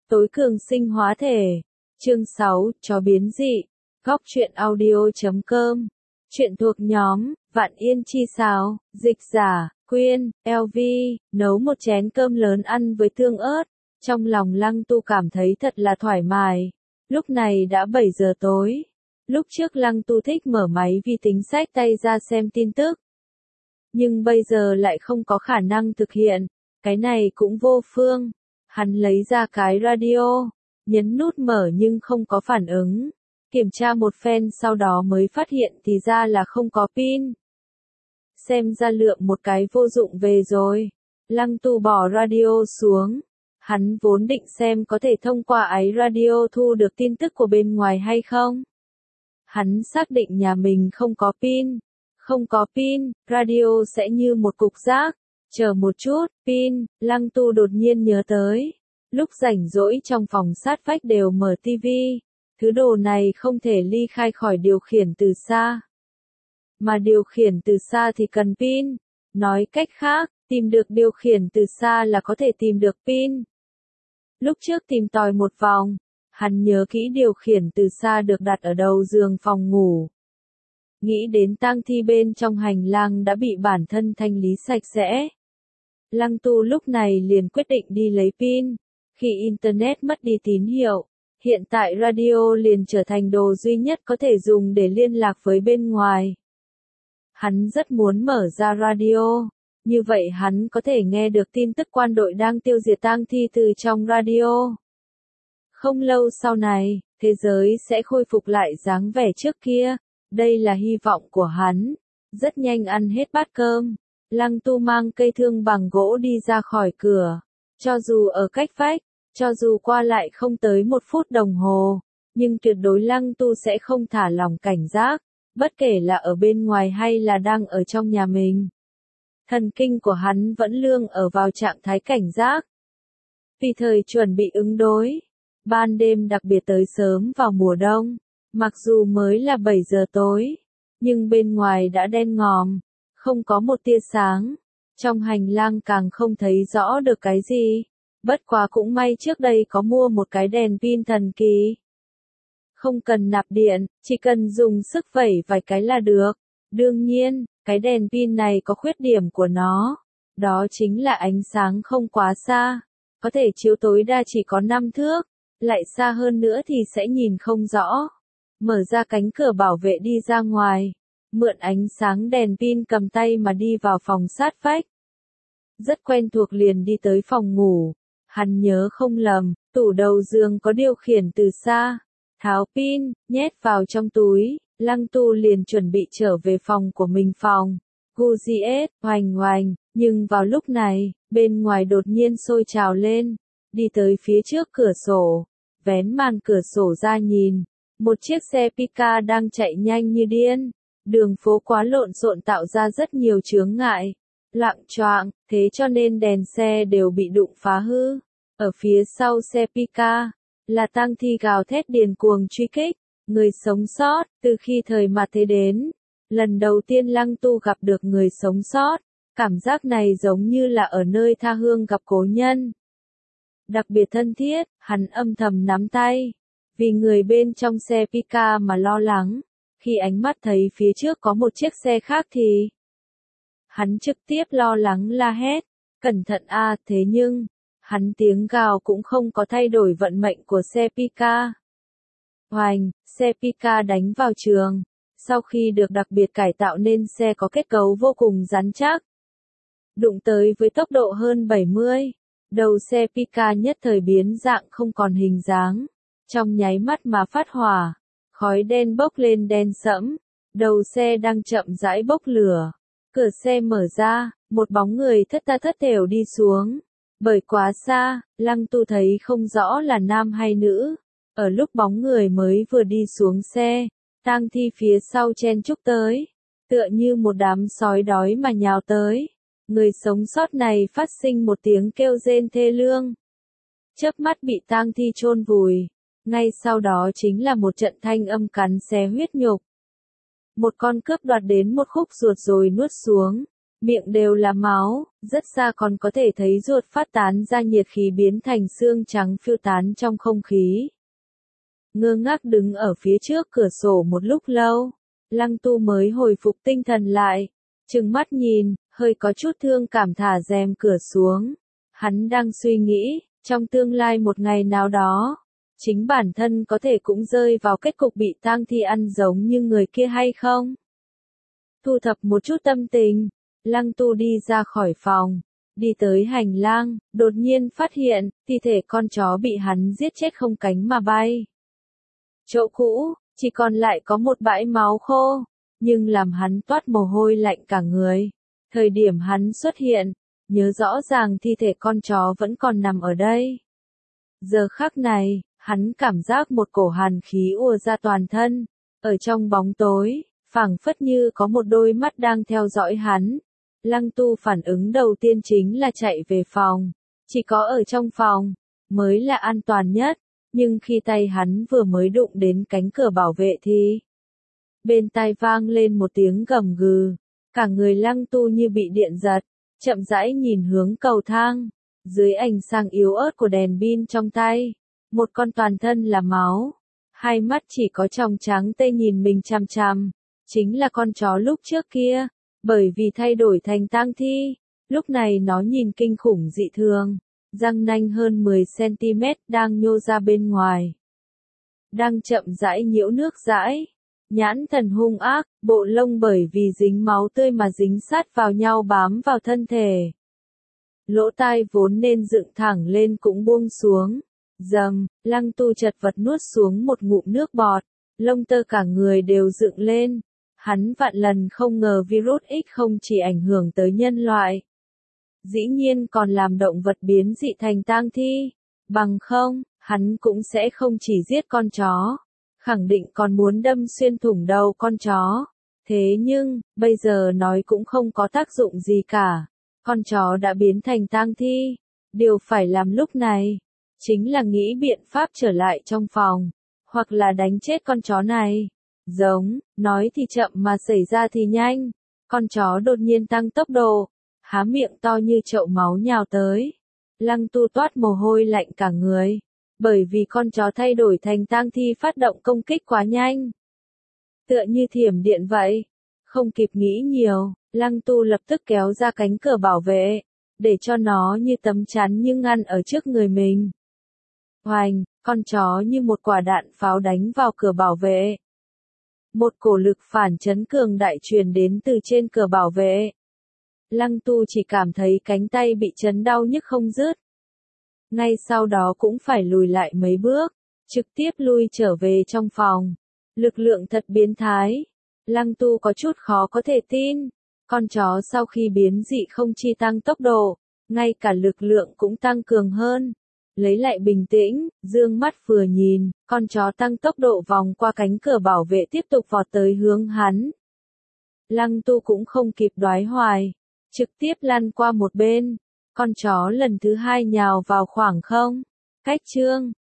Tối cường sinh hóa thể. Chương 6, chó biến dị. Góc truyện audio.com. Truyện thuộc nhóm, Vạn Yên Chi Sáo, dịch giả, Quyên, LV, nấu một chén cơm lớn ăn với tương ớt. Trong lòng Lăng Tu cảm thấy thật là thoải mái. Lúc này đã 7 giờ tối. Lúc trước Lăng Tu thích mở máy vi tính xách tay ra xem tin tức. Nhưng bây giờ lại không có khả năng thực hiện. Cái này cũng vô phương. Hắn lấy ra cái radio, nhấn nút mở nhưng không có phản ứng. Kiểm tra một phen sau đó mới phát hiện thì ra là không có pin. Xem ra lượng một cái vô dụng về rồi. Lăng Tu bỏ radio xuống. Hắn vốn định xem có thể thông qua ái radio thu được tin tức của bên ngoài hay không. Hắn xác định nhà mình không có pin. Không có pin, radio sẽ như một cục rác. Chờ một chút, pin, Lăng Tu đột nhiên nhớ tới. Lúc rảnh rỗi trong phòng sát vách đều mở tivi. Thứ đồ này không thể ly khai khỏi điều khiển từ xa. Mà điều khiển từ xa thì cần pin. Nói cách khác, tìm được điều khiển từ xa là có thể tìm được pin. Lúc trước tìm tòi một vòng, hắn nhớ kỹ điều khiển từ xa được đặt ở đầu giường phòng ngủ. Nghĩ đến tang thi bên trong hành lang đã bị bản thân thanh lý sạch sẽ. Lăng Tu lúc này liền quyết định đi lấy pin. Khi Internet mất đi tín hiệu, hiện tại radio liền trở thành đồ duy nhất có thể dùng để liên lạc với bên ngoài. Hắn rất muốn mở ra radio, như vậy hắn có thể nghe được tin tức quân đội đang tiêu diệt tang thi từ trong radio. Không lâu sau này, thế giới sẽ khôi phục lại dáng vẻ trước kia, đây là hy vọng của hắn. Rất nhanh ăn hết bát cơm, Lăng Tu mang cây thương bằng gỗ đi ra khỏi cửa. Cho dù ở cách vách, cho dù qua lại không tới 1 phút đồng hồ, nhưng tuyệt đối Lăng Tu sẽ không thả lỏng cảnh giác, bất kể là ở bên ngoài hay là đang ở trong nhà mình. Thần kinh của hắn vẫn luôn ở vào trạng thái cảnh giác. Vì thời chuẩn bị ứng đối, ban đêm đặc biệt tới sớm vào mùa đông, mặc dù mới là 7 giờ tối, nhưng bên ngoài đã đen ngòm, không có một tia sáng, trong hành lang càng không thấy rõ được cái gì. Bất quá cũng may trước đây có mua một cái đèn pin thần kỳ. Không cần nạp điện, chỉ cần dùng sức vẩy vài cái là được. Đương nhiên, cái đèn pin này có khuyết điểm của nó. Đó chính là ánh sáng không quá xa. Có thể chiếu tối đa chỉ có 5 thước. Lại xa hơn nữa thì sẽ nhìn không rõ. Mở ra cánh cửa bảo vệ đi ra ngoài. Mượn ánh sáng đèn pin cầm tay mà đi vào phòng sát vách. Rất quen thuộc liền đi tới phòng ngủ. Hắn nhớ không lầm, tủ đầu giường có điều khiển từ xa. Tháo pin, nhét vào trong túi, Lăng Tu liền chuẩn bị trở về phòng của mình phòng. GUGS, hoành hoành, nhưng vào lúc này, bên ngoài đột nhiên sôi trào lên. Đi tới phía trước cửa sổ, vén màn cửa sổ ra nhìn. Một chiếc xe Pika đang chạy nhanh như điên. Đường phố quá lộn xộn tạo ra rất nhiều chướng ngại. Loạng choạng, thế cho nên đèn xe đều bị đụng phá hư. Ở phía sau xe Pika, là tang thi gào thét điên cuồng truy kích. Người sống sót, từ khi thời mạt thế đến, lần đầu tiên Lăng Tu gặp được người sống sót. Cảm giác này giống như là ở nơi tha hương gặp cố nhân. Đặc biệt thân thiết, hắn âm thầm nắm tay. Vì người bên trong xe Pika mà lo lắng. Khi ánh mắt thấy phía trước có một chiếc xe khác thì hắn trực tiếp lo lắng la hét, cẩn thận a, thế nhưng, hắn tiếng gào cũng không có thay đổi vận mệnh của xe Pika. Hoành, xe Pika đánh vào trường, sau khi được đặc biệt cải tạo nên xe có kết cấu vô cùng rắn chắc. Đụng tới với tốc độ hơn 70, đầu xe Pika nhất thời biến dạng không còn hình dáng, trong nháy mắt mà phát hỏa. Khói đen bốc lên đen sẫm, đầu xe đang chậm rãi bốc lửa. Cửa xe mở ra, một bóng người thất tha thất thểu đi xuống. Bởi quá xa, Lăng Tu thấy không rõ là nam hay nữ. Ở lúc bóng người mới vừa đi xuống xe, tang thi phía sau chen chúc tới. Tựa như một đám sói đói mà nhào tới. Người sống sót này phát sinh một tiếng kêu rên thê lương. Chớp mắt bị tang thi chôn vùi. Ngay sau đó chính là một trận thanh âm cắn xé huyết nhục. Một con cướp đoạt đến một khúc ruột rồi nuốt xuống. miệng đều là máu, rất xa còn có thể thấy ruột phát tán ra nhiệt khí biến thành xương trắng phiêu tán trong không khí. Ngơ ngác đứng ở phía trước cửa sổ một lúc lâu, Lăng Tu mới hồi phục tinh thần lại, trừng mắt nhìn, hơi có chút thương cảm thả rèm cửa xuống. Hắn đang suy nghĩ, trong tương lai một ngày nào đó, chính bản thân có thể cũng rơi vào kết cục bị tang thi ăn giống như người kia hay không? Thu thập một chút tâm tình, Lăng Tu đi ra khỏi phòng, đi tới hành lang, đột nhiên phát hiện, thi thể con chó bị hắn giết chết không cánh mà bay. Chỗ cũ, chỉ còn lại có một bãi máu khô, nhưng làm hắn toát mồ hôi lạnh cả người. Thời điểm hắn xuất hiện, nhớ rõ ràng thi thể con chó vẫn còn nằm ở đây. Giờ khắc này, hắn cảm giác một cổ hàn khí ùa ra toàn thân, ở trong bóng tối, phảng phất như có một đôi mắt đang theo dõi hắn. Lăng Tu phản ứng đầu tiên chính là chạy về phòng, chỉ có ở trong phòng, mới là an toàn nhất, nhưng khi tay hắn vừa mới đụng đến cánh cửa bảo vệ thì bên tai vang lên một tiếng gầm gừ, cả người Lăng Tu như bị điện giật, chậm rãi nhìn hướng cầu thang, dưới ánh sáng yếu ớt của đèn pin trong tay, một con toàn thân là máu, hai mắt chỉ có tròng trắng tê nhìn mình chằm chằm, chính là con chó lúc trước kia, bởi vì thay đổi thành tang thi, lúc này nó nhìn kinh khủng dị thường, răng nanh hơn 10 cm đang nhô ra bên ngoài, đang chậm rãi nhiễu nước dãi. Nhãn thần hung ác, bộ lông bởi vì dính máu tươi mà dính sát vào nhau bám vào thân thể. Lỗ tai vốn nên dựng thẳng lên cũng buông xuống. Dầm, Lăng Tu chật vật nuốt xuống một ngụm nước bọt, lông tơ cả người đều dựng lên. Hắn vạn lần không ngờ virus X không chỉ ảnh hưởng tới nhân loại. Dĩ nhiên còn làm động vật biến dị thành tang thi. Bằng không, hắn cũng sẽ không chỉ giết con chó. Khẳng định còn muốn đâm xuyên thủng đầu con chó. Thế nhưng, bây giờ nói cũng không có tác dụng gì cả. Con chó đã biến thành tang thi. Điều phải làm lúc này, chính là nghĩ biện pháp trở lại trong phòng, hoặc là đánh chết con chó này. Giống, nói thì chậm mà xảy ra thì nhanh. Con chó đột nhiên tăng tốc độ, há miệng to như chậu máu nhào tới. Lăng Tu toát mồ hôi lạnh cả người. Bởi vì con chó thay đổi thành tang thi phát động công kích quá nhanh. Tựa như thiểm điện vậy. Không kịp nghĩ nhiều, Lăng Tu lập tức kéo ra cánh cửa bảo vệ, để cho nó như tấm chắn nhưng ngăn ở trước người mình. Hoành, con chó như một quả đạn pháo đánh vào cửa bảo vệ. Một cổ lực phản chấn cường đại truyền đến từ trên cửa bảo vệ. Lăng Tu chỉ cảm thấy cánh tay bị chấn đau nhức không dứt. Ngay sau đó cũng phải lùi lại mấy bước, trực tiếp lui trở về trong phòng. Lực lượng thật biến thái. Lăng Tu có chút khó có thể tin. Con chó sau khi biến dị không chỉ tăng tốc độ, ngay cả lực lượng cũng tăng cường hơn. Lấy lại bình tĩnh, dương mắt vừa nhìn, con chó tăng tốc độ vòng qua cánh cửa bảo vệ tiếp tục vọt tới hướng hắn. Lăng Tu cũng không kịp đoái hoài, trực tiếp lăn qua một bên. Con chó lần thứ hai nhào vào khoảng không. Cách chương